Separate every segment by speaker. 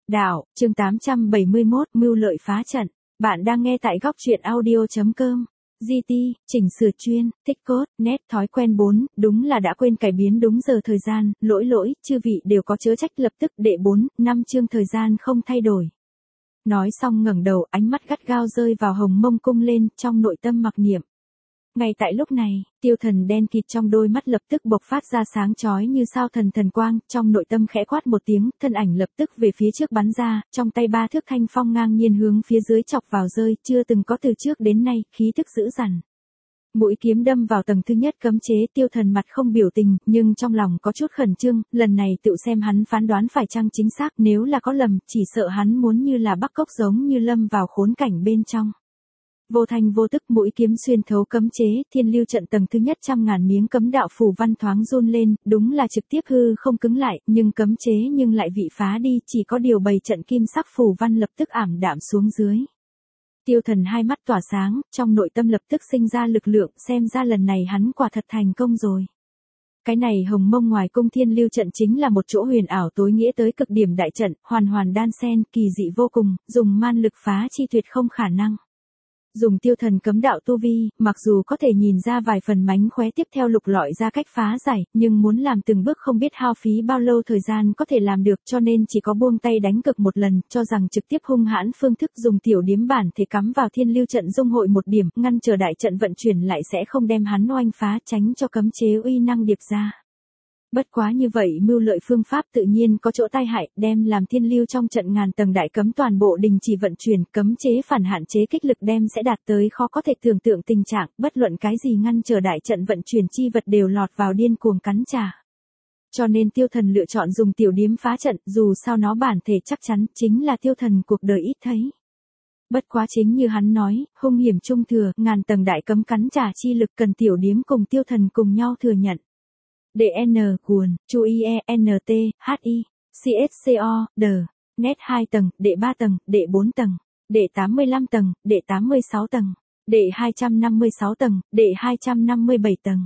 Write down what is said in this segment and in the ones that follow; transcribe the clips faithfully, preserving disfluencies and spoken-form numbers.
Speaker 1: Đạo, chương tám trăm bảy mươi mốt, mưu lợi phá trận. Bạn đang nghe tại góc truyện audio.com. giê tê, chỉnh sửa chuyên, tích cốt, nét, thói quen bốn, đúng là đã quên cải biến đúng giờ thời gian, lỗi lỗi, chư vị đều có chớ trách lập tức đệ bốn, năm chương thời gian không thay đổi. Nói xong ngẩng đầu, ánh mắt gắt gao rơi vào Hồng Mông cung lên, trong nội tâm mặc niệm. Ngay tại lúc này, tiêu thần đen kịt trong đôi mắt lập tức bộc phát ra sáng chói như sao thần thần quang, trong nội tâm khẽ quát một tiếng, thân ảnh lập tức về phía trước bắn ra, trong tay ba thước thanh phong ngang nhiên hướng phía dưới chọc vào rơi, chưa từng có từ trước đến nay, khí thức dữ dằn. Mũi kiếm đâm vào tầng thứ nhất cấm chế, tiêu thần mặt không biểu tình, nhưng trong lòng có chút khẩn trương, lần này tự xem hắn phán đoán phải chăng chính xác, nếu là có lầm, chỉ sợ hắn muốn như là Bắc Cốc giống như lâm vào khốn cảnh bên trong. Vô thanh vô tức mũi kiếm xuyên thấu cấm chế, thiên lưu trận tầng thứ nhất trăm ngàn miếng cấm đạo phù văn thoáng run lên, đúng là trực tiếp hư không cứng lại, nhưng cấm chế nhưng lại vị phá đi, chỉ có điều bầy trận kim sắc phù văn lập tức ảm đạm xuống dưới. Tiêu thần hai mắt tỏa sáng, trong nội tâm lập tức sinh ra lực lượng, xem ra lần này hắn quả thật thành công rồi. Cái này Hồng Mông ngoài cung thiên lưu trận chính là một chỗ huyền ảo tối nghĩa tới cực điểm đại trận, hoàn hoàn đan xen, kỳ dị vô cùng, dùng man lực phá chi tuyệt không khả năng. Dùng tiêu thần cấm đạo tu vi, mặc dù có thể nhìn ra vài phần mánh khóe tiếp theo lục lọi ra cách phá giải, nhưng muốn làm từng bước không biết hao phí bao lâu thời gian có thể làm được, cho nên chỉ có buông tay đánh cực một lần, cho rằng trực tiếp hung hãn phương thức dùng tiểu điếm bản thể cắm vào thiên lưu trận dung hội một điểm, ngăn chờ đại trận vận chuyển lại sẽ không đem hắn oanh phá, tránh cho cấm chế uy năng điệp ra. Bất quá như vậy mưu lợi phương pháp tự nhiên có chỗ tai hại, đem làm thiên lưu trong trận ngàn tầng đại cấm toàn bộ đình chỉ vận chuyển, cấm chế phản hạn chế kích lực đem sẽ đạt tới khó có thể tưởng tượng tình trạng, bất luận cái gì ngăn trở đại trận vận chuyển chi vật đều lọt vào điên cuồng cắn trả. Cho nên tiêu thần lựa chọn dùng tiểu điếm phá trận, dù sao nó bản thể chắc chắn chính là tiêu thần cuộc đời ít thấy. Bất quá chính như hắn nói, hung hiểm trung thừa, ngàn tầng đại cấm cắn trả chi lực cần tiểu điếm cùng tiêu thần cùng nhau thừa nhận. đê en, cuồn, chu i e, en tê, hát i, xê ét xê o, D, net hai tầng, đệ ba tầng, đệ bốn tầng, đệ tám mươi lăm tầng, đệ tám mươi sáu tầng, đệ hai trăm năm mươi sáu tầng, đệ hai trăm năm mươi bảy tầng,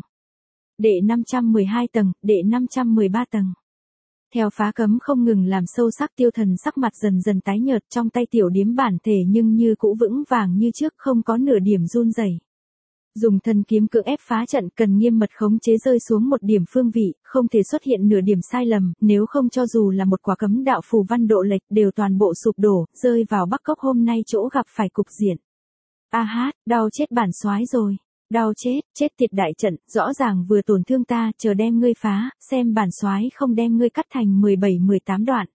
Speaker 1: đệ năm trăm mười hai tầng, đệ năm trăm mười ba tầng. Theo phá cấm không ngừng làm sâu sắc, tiêu thần sắc mặt dần dần tái nhợt, trong tay tiểu điếm bản thể nhưng như cũ vững vàng như trước, không có nửa điểm run rẩy. Dùng thần kiếm cưỡng ép phá trận cần nghiêm mật khống chế rơi xuống một điểm phương vị, không thể xuất hiện nửa điểm sai lầm, nếu không cho dù là một quả cấm đạo phù văn độ lệch đều toàn bộ sụp đổ, rơi vào Bắc Cốc hôm nay chỗ gặp phải cục diện. A hát, đau chết bản soái rồi, đau chết, chết tiệt đại trận, rõ ràng vừa tổn thương ta, chờ đem ngươi phá, xem bản soái không đem ngươi cắt thành mười bảy mười tám đoạn.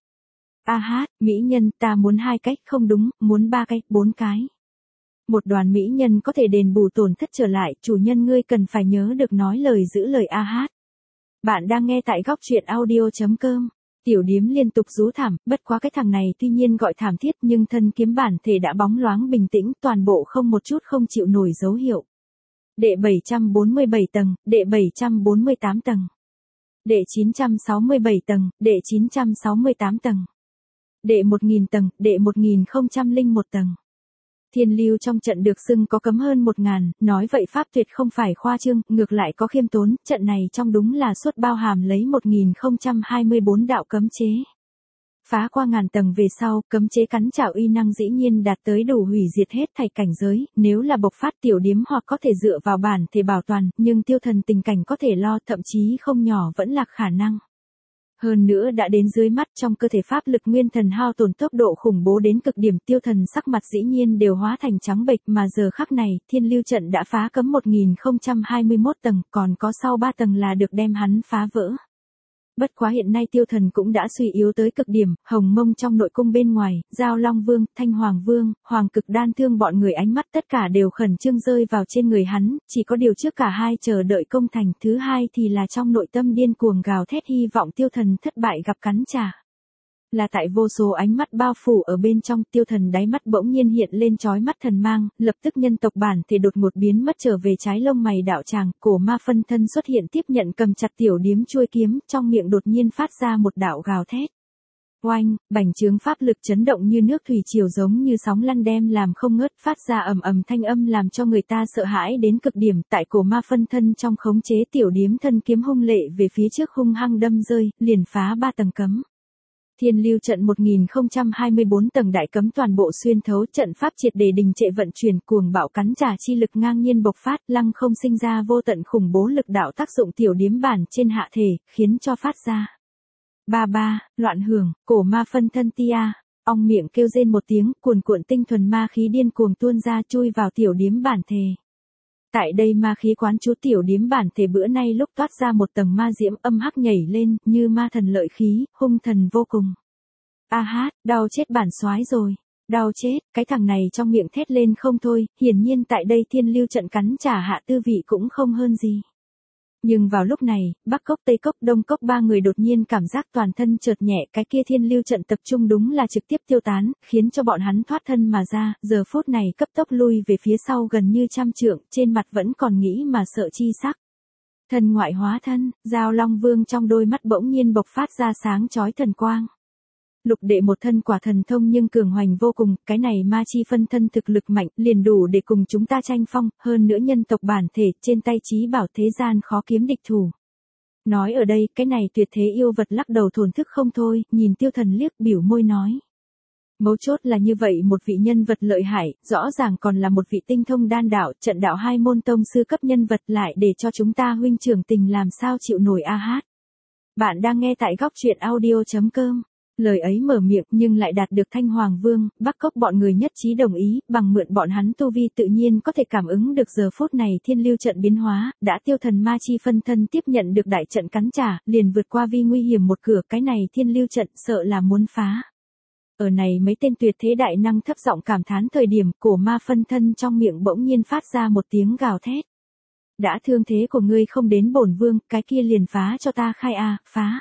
Speaker 1: A hát, mỹ nhân, ta muốn hai cách, không đúng, muốn ba cách, bốn cái. Một đoàn mỹ nhân có thể đền bù tổn thất trở lại, chủ nhân ngươi cần phải nhớ được nói lời giữ lời a hát. Bạn đang nghe tại góc truyện audio.com. Tiểu điếm liên tục rú thảm, bất quá cái thằng này tuy nhiên gọi thảm thiết nhưng thân kiếm bản thể đã bóng loáng bình tĩnh, toàn bộ không một chút không chịu nổi dấu hiệu. Đệ bảy trăm bốn mươi bảy tầng, đệ bảy trăm bốn mươi tám tầng, đệ chín trăm sáu mươi bảy tầng, đệ chín trăm sáu mươi tám tầng, đệ một nghìn tầng, đệ một nghìn không trăm lẻ một tầng. Thiên lưu trong trận được xưng có cấm hơn một ngàn, nói vậy pháp tuyệt không phải khoa trương, ngược lại có khiêm tốn, trận này trong đúng là suốt bao hàm lấy một nghìn không trăm hai mươi bốn đạo cấm chế. Phá qua ngàn tầng về sau, cấm chế cắn trả uy năng dĩ nhiên đạt tới đủ hủy diệt hết thảy cảnh giới, nếu là bộc phát tiểu điếm hoặc có thể dựa vào bản thể bảo toàn, nhưng tiêu thần tình cảnh có thể lo, thậm chí không nhỏ vẫn là khả năng. Hơn nữa đã đến dưới mắt, trong cơ thể pháp lực nguyên thần hao tổn tốc độ khủng bố đến cực điểm, tiêu thần sắc mặt dĩ nhiên đều hóa thành trắng bệch, mà giờ khắc này, thiên lưu trận đã phá cấm một nghìn không trăm hai mươi mốt tầng, còn có sau ba tầng là được đem hắn phá vỡ. Bất quá hiện nay tiêu thần cũng đã suy yếu tới cực điểm, Hồng Mông trong nội cung bên ngoài, Giao Long Vương, Thanh Hoàng Vương, Hoàng Cực Đan Thương bọn người ánh mắt tất cả đều khẩn trương rơi vào trên người hắn, chỉ có điều trước cả hai chờ đợi công thành, thứ hai thì là trong nội tâm điên cuồng gào thét hy vọng tiêu thần thất bại gặp cắn trả. Là tại vô số ánh mắt bao phủ ở bên trong, tiêu thần đáy mắt bỗng nhiên hiện lên chói mắt thần mang, lập tức nhân tộc bản thể đột ngột biến mất trở về trái lông mày đạo tràng, cổ ma phân thân xuất hiện tiếp nhận cầm chặt tiểu điếm chuôi kiếm, trong miệng đột nhiên phát ra một đạo gào thét. Oanh, bành trướng pháp lực chấn động như nước thủy triều giống như sóng lăn đem làm không ngớt, phát ra ầm ầm thanh âm làm cho người ta sợ hãi đến cực điểm, tại cổ ma phân thân trong khống chế tiểu điếm thân kiếm hung lệ về phía trước hung hăng đâm rơi, liền phá ba tầng cấm. Thiên lưu trận một nghìn không trăm hai mươi bốn tầng đại cấm toàn bộ xuyên thấu, trận pháp triệt để đình trệ vận chuyển, cuồng bạo cắn trả chi lực ngang nhiên bộc phát, lăng không sinh ra vô tận khủng bố lực đạo tác dụng tiểu điếm bản trên hạ thể, khiến cho phát ra. Ba ba, loạn hưởng, cổ ma phân thân tia, ong miệng kêu rên một tiếng, cuồn cuộn tinh thuần ma khí điên cuồng tuôn ra chui vào tiểu điếm bản thể. Tại đây ma khí quán chú tiểu điếm bản thể bữa nay lúc toát ra một tầng ma diễm âm hắc nhảy lên, như ma thần lợi khí, hung thần vô cùng. A hát, đau chết bản soái rồi, đau chết, cái thằng này trong miệng thét lên không thôi, hiển nhiên tại đây thiên lưu trận cắn trả hạ tư vị cũng không hơn gì. Nhưng vào lúc này, Bắc Cốc Tây Cốc Đông Cốc ba người đột nhiên cảm giác toàn thân chợt nhẹ, cái kia thiên lưu trận tập trung đúng là trực tiếp tiêu tán, khiến cho bọn hắn thoát thân mà ra, giờ phút này cấp tốc lui về phía sau gần như trăm trượng, trên mặt vẫn còn nghĩ mà sợ chi sắc. Thần ngoại hóa thân, Giao Long Vương trong đôi mắt bỗng nhiên bộc phát ra sáng chói thần quang. Lục đệ một thân quả thần thông nhưng cường hoành vô cùng, cái này ma chi phân thân thực lực mạnh, liền đủ để cùng chúng ta tranh phong, hơn nữa nhân tộc bản thể, trên tay chí bảo thế gian khó kiếm địch thủ. Nói ở đây, cái này tuyệt thế yêu vật lắc đầu thổn thức không thôi, nhìn Tiêu Thần liếc biểu môi nói. Mấu chốt là như vậy một vị nhân vật lợi hại, rõ ràng còn là một vị tinh thông đan đạo, trận đạo hai môn tông sư cấp nhân vật lại để cho chúng ta huynh trưởng tình làm sao chịu nổi a hát. Bạn đang nghe tại góc truyện audio chấm com. Lời ấy mở miệng nhưng lại đạt được Thanh Hoàng Vương, Bắc Cốc bọn người nhất trí đồng ý, bằng mượn bọn hắn tu vi tự nhiên có thể cảm ứng được giờ phút này thiên lưu trận biến hóa, đã Tiêu Thần ma chi phân thân tiếp nhận được đại trận cắn trả, liền vượt qua vi nguy hiểm một cửa, cái này thiên lưu trận sợ là muốn phá. Ở này mấy tên tuyệt thế đại năng thấp giọng cảm thán thời điểm, cổ ma phân thân trong miệng bỗng nhiên phát ra một tiếng gào thét. Đã thương thế của ngươi không đến bổn vương, cái kia liền phá cho ta khai a, phá.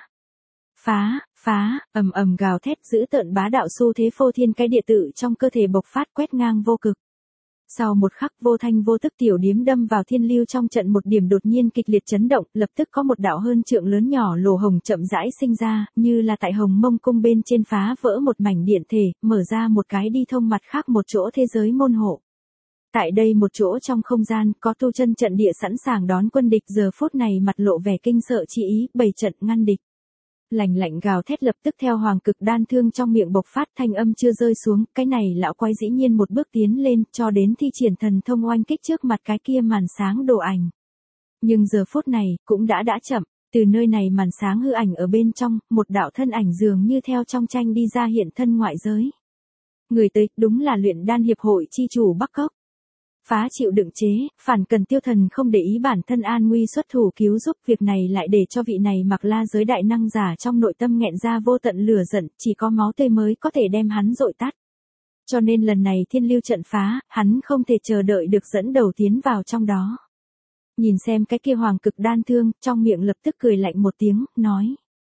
Speaker 1: Phá, phá, ầm ầm gào thét giữ tợn bá đạo xu thế phô thiên cái địa tự trong cơ thể bộc phát quét ngang vô cực. Sau một khắc vô thanh vô tức tiểu điếm đâm vào thiên lưu trong trận một điểm đột nhiên kịch liệt chấn động, lập tức có một đạo hơn trượng lớn nhỏ lồ hồng chậm rãi sinh ra, như là tại Hồng Mông cung bên trên phá vỡ một mảnh điện thể, mở ra một cái đi thông mặt khác một chỗ thế giới môn hộ. Tại đây một chỗ trong không gian, có tu chân trận địa sẵn sàng đón quân địch, giờ phút này mặt lộ vẻ kinh sợ chi ý, bày trận ngăn địch. Lạnh lạnh gào thét lập tức theo hoàng cực đan thương trong miệng bộc phát, thanh âm chưa rơi xuống, cái này lão quái dĩ nhiên một bước tiến lên, cho đến thi triển thần thông oanh kích trước mặt cái kia màn sáng đồ ảnh. Nhưng giờ phút này, cũng đã đã chậm, từ nơi này màn sáng hư ảnh ở bên trong, một đạo thân ảnh dường như theo trong tranh đi ra hiện thân ngoại giới. Người tới, đúng là luyện đan hiệp hội chi chủ Bắc Cốc. Phá chịu đựng chế, phản cần Tiêu Thần không để ý bản thân an nguy xuất thủ cứu giúp, việc này lại để cho vị này mặc la giới đại năng giả trong nội tâm nghẹn ra vô tận lửa giận, chỉ có máu tươi mới có thể đem hắn dội tắt. Cho nên lần này thiên lưu trận phá, hắn không thể chờ đợi được dẫn đầu tiến vào trong đó. Nhìn xem cái kia hoàng cực đan thương, trong miệng lập tức cười lạnh một tiếng, nói.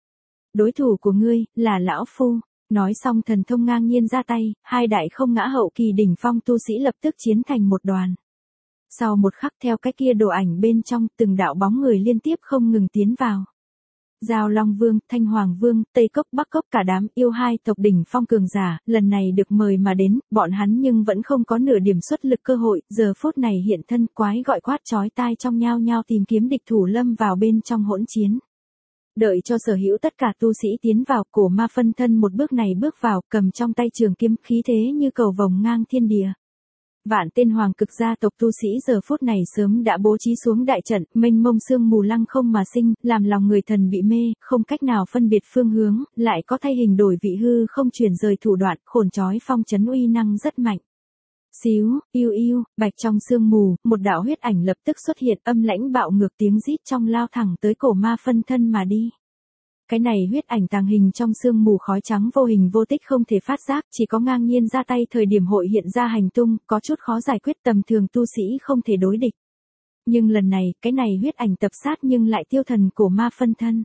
Speaker 1: Đối thủ của ngươi, là lão phu. Nói xong thần thông ngang nhiên ra tay, hai đại không ngã hậu kỳ đỉnh phong tu sĩ lập tức chiến thành một đoàn. Sau một khắc theo cái kia đồ ảnh bên trong, từng đạo bóng người liên tiếp không ngừng tiến vào. Giao Long Vương, Thanh Hoàng Vương, Tây Cốc Bắc Cốc cả đám yêu hai tộc đỉnh phong cường giả, lần này được mời mà đến, bọn hắn nhưng vẫn không có nửa điểm xuất lực cơ hội, giờ phút này hiện thân quái gọi quát chói tai trong nhao nhao tìm kiếm địch thủ lâm vào bên trong hỗn chiến. Đợi cho sở hữu tất cả tu sĩ tiến vào, cổ ma phân thân một bước này bước vào, cầm trong tay trường kiếm, khí thế như cầu vồng ngang thiên địa. Vạn tên hoàng cực gia tộc tu sĩ giờ phút này sớm đã bố trí xuống đại trận, mênh mông sương mù lăng không mà sinh, làm lòng người thần bị mê, không cách nào phân biệt phương hướng, lại có thay hình đổi vị hư không chuyển rời thủ đoạn, khổn chói phong chấn uy năng rất mạnh. Xíu, yêu yêu, bạch trong sương mù, một đạo huyết ảnh lập tức xuất hiện, âm lãnh bạo ngược tiếng rít trong lao thẳng tới cổ ma phân thân mà đi. Cái này huyết ảnh tàng hình trong sương mù khói trắng vô hình vô tích không thể phát giác, chỉ có ngang nhiên ra tay thời điểm hội hiện ra hành tung, có chút khó giải quyết, tầm thường tu sĩ không thể đối địch. Nhưng lần này, cái này huyết ảnh tập sát nhưng lại tiêu thần cổ ma phân thân.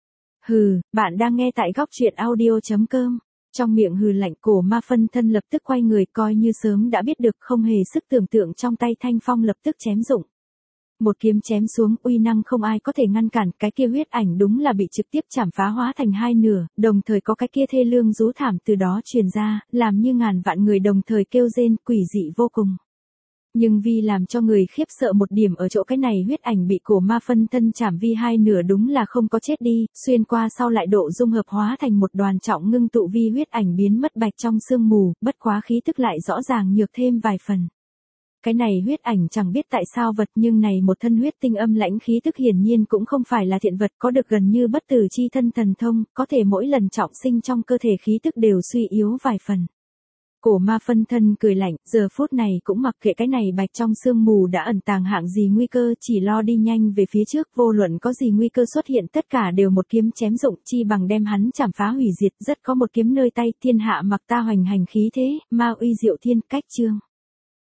Speaker 1: Hừ, bạn đang nghe tại góc truyện audio chấm com. Trong miệng hừ lạnh, cổ ma phân thân lập tức quay người, coi như sớm đã biết được, không hề sức tưởng tượng trong tay thanh phong lập tức chém dụng. Một kiếm chém xuống, uy năng không ai có thể ngăn cản, cái kia huyết ảnh đúng là bị trực tiếp chảm phá hóa thành hai nửa, đồng thời có cái kia thê lương rú thảm từ đó truyền ra, làm như ngàn vạn người đồng thời kêu rên, quỷ dị vô cùng. Nhưng vì làm cho người khiếp sợ một điểm ở chỗ cái này huyết ảnh bị cổ ma phân thân chảm vi hai nửa đúng là không có chết đi, xuyên qua sau lại độ dung hợp hóa thành một đoàn trọng ngưng tụ vi huyết ảnh biến mất bạch trong sương mù, bất quá khí tức lại rõ ràng nhược thêm vài phần. Cái này huyết ảnh chẳng biết tại sao vật nhưng này một thân huyết tinh âm lãnh khí tức hiển nhiên cũng không phải là thiện vật có được gần như bất tử chi thân thần thông, có thể mỗi lần trọng sinh trong cơ thể khí tức đều suy yếu vài phần. Cổ ma phân thân cười lạnh, giờ phút này cũng mặc kệ cái này bạch trong sương mù đã ẩn tàng hạng gì nguy cơ, chỉ lo đi nhanh về phía trước, vô luận có gì nguy cơ xuất hiện tất cả đều một kiếm chém dụng, chi bằng đem hắn chảm phá hủy diệt, rất có một kiếm nơi tay, thiên hạ mặc ta hoành hành khí thế, ma uy diệu thiên, cách chương.